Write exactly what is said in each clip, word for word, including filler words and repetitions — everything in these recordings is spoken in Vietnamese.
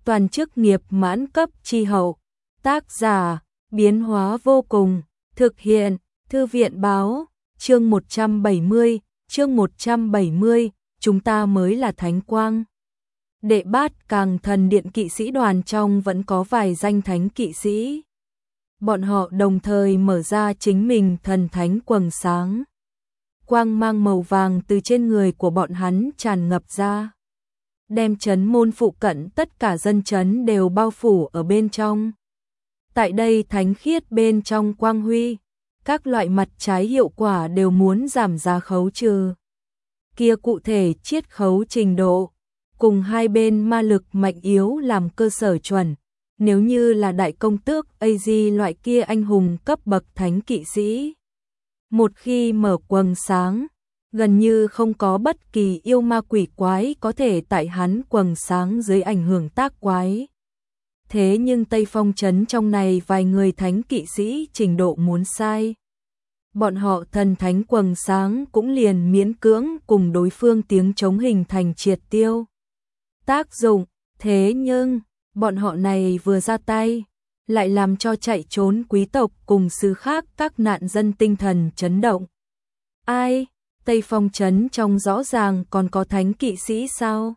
toàn chức nghiệp mãn cấp chi hậu. Tác giả, biến hóa vô cùng, thực hiện, Thư viện báo, chương một trăm bảy mươi, chương một trăm bảy mươi, chúng ta mới là thánh quang. Đệ bát càng thần điện kỵ sĩ đoàn trong vẫn có vài danh thánh kỵ sĩ. Bọn họ đồng thời mở ra chính mình thần thánh quầng sáng. Quang mang màu vàng từ trên người của bọn hắn tràn ngập ra, đem trấn môn phụ cận tất cả dân trấn đều bao phủ ở bên trong. Tại đây thánh khiết bên trong quang huy, các loại mặt trái hiệu quả đều muốn giảm giá khấu trừ. Kia cụ thể chiết khấu trình độ, cùng hai bên ma lực mạnh yếu làm cơ sở chuẩn. Nếu như là đại công tước a giê loại kia anh hùng cấp bậc thánh kỵ sĩ, một khi mở quầng sáng, gần như không có bất kỳ yêu ma quỷ quái có thể tại hắn quầng sáng dưới ảnh hưởng tác quái. Thế nhưng Tây Phong trấn trong này vài người thánh kỵ sĩ trình độ muốn sai. Bọn họ thần thánh quầng sáng cũng liền miễn cưỡng cùng đối phương tiếng chống hình thành triệt tiêu tác dụng. Thế nhưng bọn họ này vừa ra tay, lại làm cho chạy trốn quý tộc cùng xứ khác các nạn dân tinh thần chấn động. Ai? Tây Phong trấn trong rõ ràng còn có thánh kỵ sĩ sao?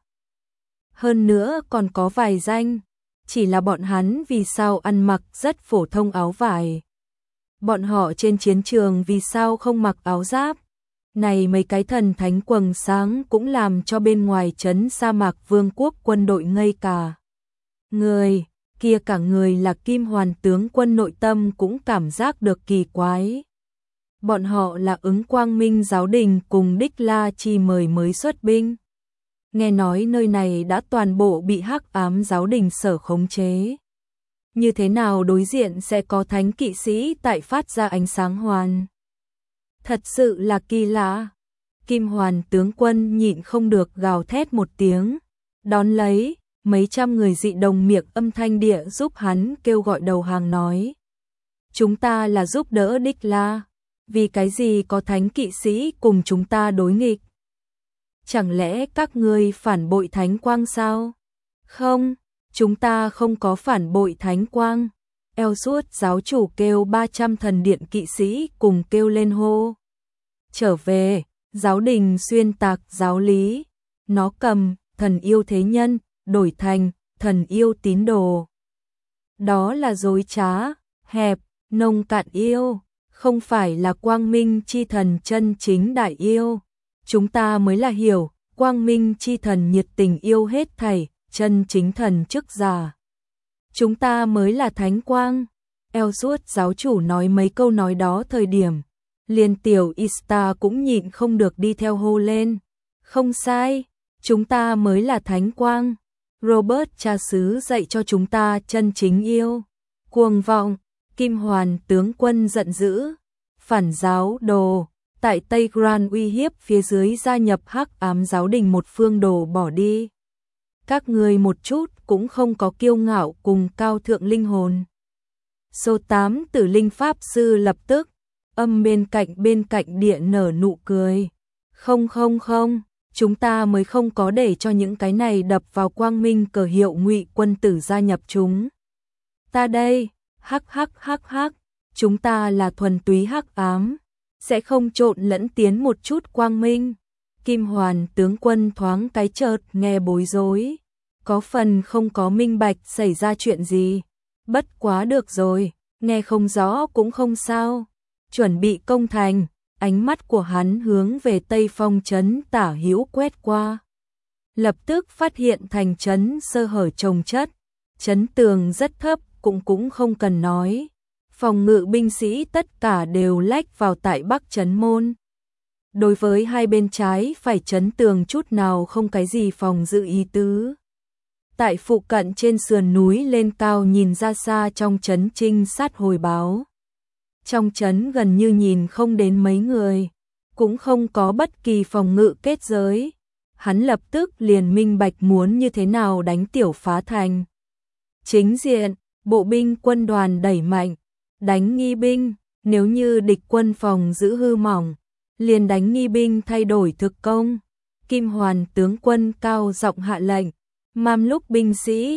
Hơn nữa còn có vài danh, chỉ là bọn hắn vì sao ăn mặc rất phổ thông áo vải? Bọn họ trên chiến trường vì sao không mặc áo giáp? Này mấy cái thần thánh quầng sáng cũng làm cho bên ngoài trấn sa mạc vương quốc quân đội ngây cả người, kia cả người là Kim Hoàn tướng quân nội tâm cũng cảm giác được kỳ quái. Bọn họ là ứng Quang Minh giáo đình cùng Đích La Chi mời mới xuất binh. Nghe nói nơi này đã toàn bộ bị hắc ám giáo đình sở khống chế. Như thế nào đối diện sẽ có thánh kỵ sĩ tại phát ra ánh sáng hoàn? Thật sự là kỳ lạ. Kim Hoàn tướng quân nhịn không được gào thét một tiếng, đón lấy mấy trăm người dị đồng miệng âm thanh địa giúp hắn kêu gọi đầu hàng nói. Chúng ta là giúp đỡ Đích La, vì cái gì có thánh kỵ sĩ cùng chúng ta đối nghịch? Chẳng lẽ các ngươi phản bội thánh quang sao? Không, chúng ta không có phản bội thánh quang. Eo suốt giáo chủ kêu ba trăm thần điện kỵ sĩ cùng kêu lên hô. Trở về, giáo đình xuyên tạc giáo lý, nó cầm thần yêu thế nhân, đổi thành thần yêu tín đồ. Đó là dối trá, hẹp, nông cạn yêu, không phải là quang minh chi thần chân chính đại yêu. Chúng ta mới là hiểu, quang minh chi thần nhiệt tình yêu hết thảy, chân chính thần chức giả. Chúng ta mới là thánh quang. Eo suốt giáo chủ nói mấy câu nói đó thời điểm, liền tiểu Ista cũng nhịn không được đi theo hô lên. Không sai, chúng ta mới là thánh quang. Robert cha xứ dạy cho chúng ta chân chính yêu. Cuồng vọng, Kim Hoàn tướng quân giận dữ. Phản giáo đồ, tại Tây Grand uy hiếp phía dưới gia nhập hắc ám giáo đình một phương đồ bỏ đi. Các người một chút cũng không có kiêu ngạo cùng cao thượng linh hồn. Số tám tử linh pháp sư lập tức, âm bên cạnh bên cạnh địa nở nụ cười. Không không không, chúng ta mới không có để cho những cái này đập vào quang minh cờ hiệu ngụy quân tử gia nhập chúng. Ta đây, hắc hắc hắc hắc, chúng ta là thuần túy hắc ám, sẽ không trộn lẫn tiến một chút quang minh. Kim Hoàn tướng quân thoáng cái chợt nghe bối rối, có phần không có minh bạch xảy ra chuyện gì. Bất quá được rồi, nghe không rõ cũng không sao. Chuẩn bị công thành, ánh mắt của hắn hướng về Tây Phong trấn tả hữu quét qua. Lập tức phát hiện thành trấn sơ hở chồng chất, trấn tường rất thấp cũng cũng không cần nói. Phòng ngự binh sĩ tất cả đều lách vào tại Bắc trấn môn. Đối với hai bên trái phải trấn tường chút nào không cái gì phòng dự ý tứ. Tại phụ cận trên sườn núi lên cao nhìn ra xa trong trấn trinh sát hồi báo. Trong trấn gần như nhìn không đến mấy người, cũng không có bất kỳ phòng ngự kết giới. Hắn lập tức liền minh bạch muốn như thế nào đánh tiểu phá thành. Chính diện, bộ binh quân đoàn đẩy mạnh, đánh nghi binh, nếu như địch quân phòng giữ hư mỏng, liền đánh nghi binh thay đổi thực công. Kim Hoàn tướng quân cao giọng hạ lệnh, mam lúc binh sĩ,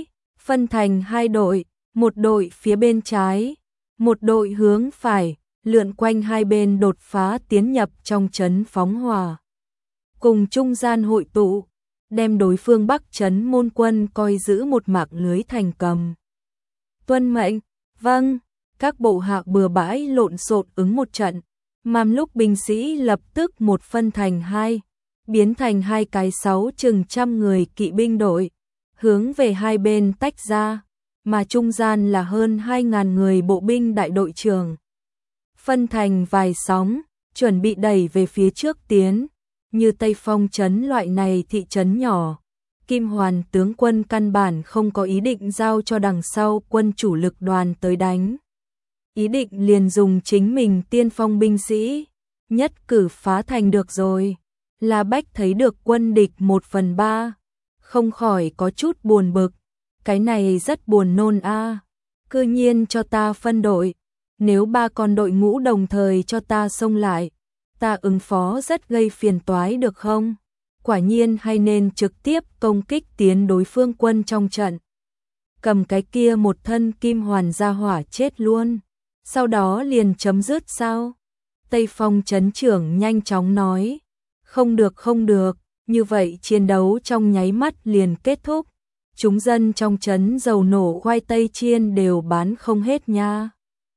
phân thành hai đội, một đội phía bên trái, một đội hướng phải, lượn quanh hai bên đột phá tiến nhập trong trấn phóng hỏa. Cùng trung gian hội tụ, đem đối phương Bắc trấn môn quân coi giữ một mạc lưới thành cầm. Tuân mệnh, vâng, các bộ hạ bừa bãi lộn xộn ứng một trận, màm lúc binh sĩ lập tức một phân thành hai, biến thành hai cái sáu chừng trăm người kỵ binh đội, hướng về hai bên tách ra, mà trung gian là hơn hai ngàn người bộ binh đại đội trưởng. Phân thành vài sóng, chuẩn bị đẩy về phía trước tiến, như Tây Phong trấn loại này thị trấn nhỏ. Kim Hoàn tướng quân căn bản không có ý định giao cho đằng sau quân chủ lực đoàn tới đánh. Ý định liền dùng chính mình tiên phong binh sĩ, nhất cử phá thành được rồi. La Bách thấy được quân địch một phần ba, không khỏi có chút buồn bực. Cái này rất buồn nôn a. À. Cư nhiên cho ta phân đội, nếu ba con đội ngũ đồng thời cho ta xông lại, ta ứng phó rất gây phiền toái được không? Quả nhiên hay nên trực tiếp công kích tiến đối phương quân trong trận. Cầm cái kia một thân kim hoàn ra hỏa chết luôn, sau đó liền chấm dứt sao? Tây Phong trấn trưởng nhanh chóng nói, không được không được, như vậy chiến đấu trong nháy mắt liền kết thúc. Chúng dân trong trấn dầu nổ khoai tây chiên đều bán không hết nha.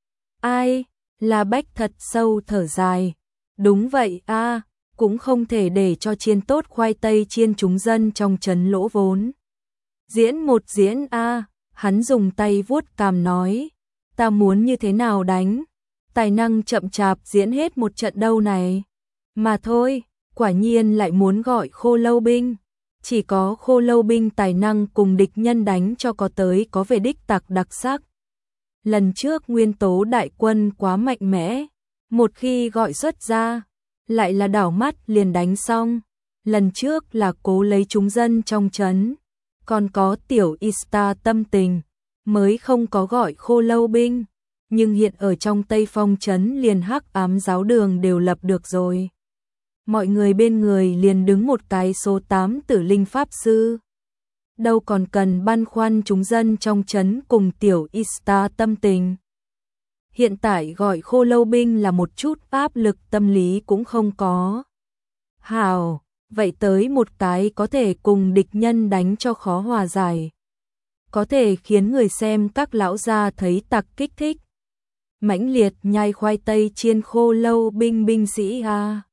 Ai? La Bách thật sâu thở dài. Đúng vậy a, à, cũng không thể để cho chiên tốt khoai tây chiên chúng dân trong trấn lỗ vốn. Diễn một diễn a, à, hắn dùng tay vuốt cằm nói, ta muốn như thế nào đánh, tài năng chậm chạp diễn hết một trận đâu này. Mà thôi, quả nhiên lại muốn gọi khô lâu binh. Chỉ có khô lâu binh tài năng cùng địch nhân đánh cho có tới có về đích tặc đặc sắc. Lần trước nguyên tố đại quân quá mạnh mẽ, một khi gọi xuất ra, lại là đảo mắt liền đánh xong. Lần trước là cố lấy chúng dân trong trấn, còn có tiểu Ista tâm tình, mới không có gọi khô lâu binh. Nhưng hiện ở trong Tây Phong trấn liền hắc ám giáo đường đều lập được rồi. Mọi người bên người liền đứng một cái số tám tử linh pháp sư. Đâu còn cần băn khoăn chúng dân trong trấn cùng tiểu Ista tâm tình. Hiện tại gọi khô lâu binh là một chút áp lực tâm lý cũng không có. Hào, vậy tới một cái có thể cùng địch nhân đánh cho khó hòa giải. Có thể khiến người xem các lão gia thấy tặc kích thích. Mãnh liệt nhai khoai tây chiên khô lâu binh binh sĩ a.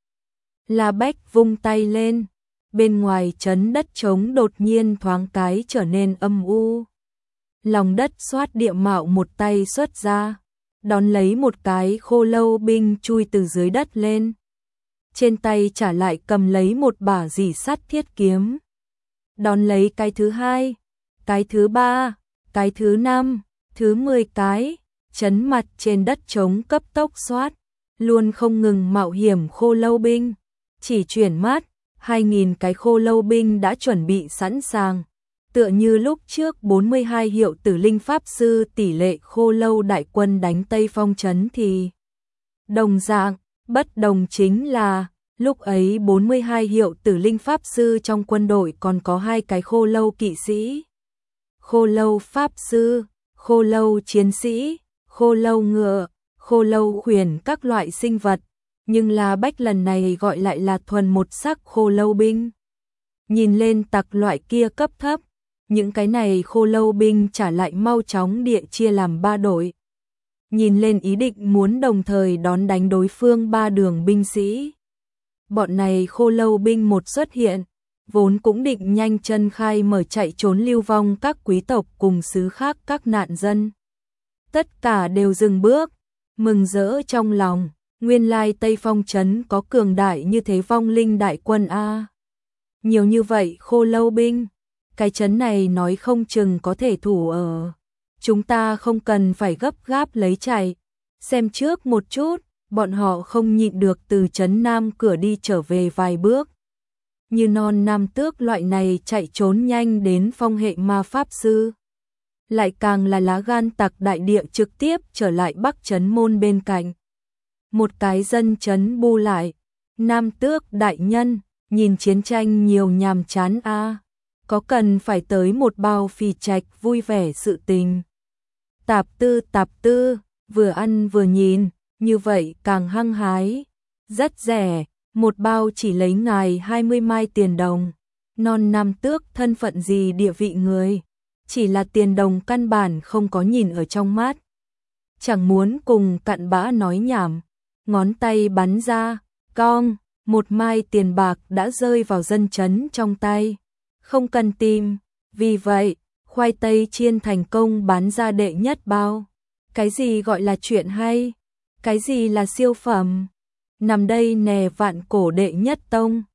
La Bách vung tay lên, bên ngoài trấn đất trống đột nhiên thoáng cái trở nên âm u. Lòng đất xoát địa mạo một tay xuất ra, đón lấy một cái khô lâu binh chui từ dưới đất lên. Trên tay trả lại cầm lấy một bả dỉ sắt thiết kiếm. Đón lấy cái thứ hai, cái thứ ba, cái thứ năm, thứ mười cái, chấn mặt trên đất trống cấp tốc xoát, luôn không ngừng mạo hiểm khô lâu binh. Chỉ chuyển mắt, hai nghìn cái khô lâu binh đã chuẩn bị sẵn sàng. Tựa như lúc trước bốn mươi hai hiệu tử linh pháp sư tỷ lệ khô lâu đại quân đánh Tây Phong trấn thì đồng dạng, bất đồng chính là lúc ấy bốn mươi hai hiệu tử linh pháp sư trong quân đội còn có hai cái khô lâu kỵ sĩ. Khô lâu pháp sư, khô lâu chiến sĩ, khô lâu ngựa, khô lâu khuyển các loại sinh vật. Nhưng La Bách lần này gọi lại là thuần một sắc khô lâu binh. Nhìn lên tặc loại kia cấp thấp, những cái này khô lâu binh trả lại mau chóng địa chia làm ba đội. Nhìn lên ý định muốn đồng thời đón đánh đối phương ba đường binh sĩ. Bọn này khô lâu binh một xuất hiện, vốn cũng định nhanh chân khai mở chạy trốn lưu vong các quý tộc cùng xứ khác các nạn dân. Tất cả đều dừng bước, mừng rỡ trong lòng. Nguyên lai Tây Phong trấn có cường đại như thế vong linh đại quân a. Nhiều như vậy khô lâu binh, cái trấn này nói không chừng có thể thủ ở. Chúng ta không cần phải gấp gáp lấy chạy, xem trước một chút, bọn họ không nhịn được từ trấn Nam cửa đi trở về vài bước. Như non nam tước loại này chạy trốn nhanh đến phong hệ ma pháp sư. Lại càng là lá gan tặc đại địa trực tiếp trở lại Bắc trấn môn bên cạnh. Một cái dân trấn bu lại, nam tước đại nhân, nhìn chiến tranh nhiều nhàm chán a. có cần phải tới một bao phì trạch vui vẻ sự tình. Tạp tư tạp tư, vừa ăn vừa nhìn, như vậy càng hăng hái. Rất rẻ, một bao chỉ lấy ngài hai mươi mai tiền đồng. Non nam tước thân phận gì địa vị người, chỉ là tiền đồng căn bản không có nhìn ở trong mắt. Chẳng muốn cùng cặn bã nói nhảm, ngón tay bắn ra, cong, một mai tiền bạc đã rơi vào dân chấn trong tay. Không cần tìm, vì vậy, khoai tây chiên thành công bán ra đệ nhất bao. Cái gì gọi là chuyện hay? Cái gì là siêu phẩm? Nằm đây nè vạn cổ đệ nhất tông.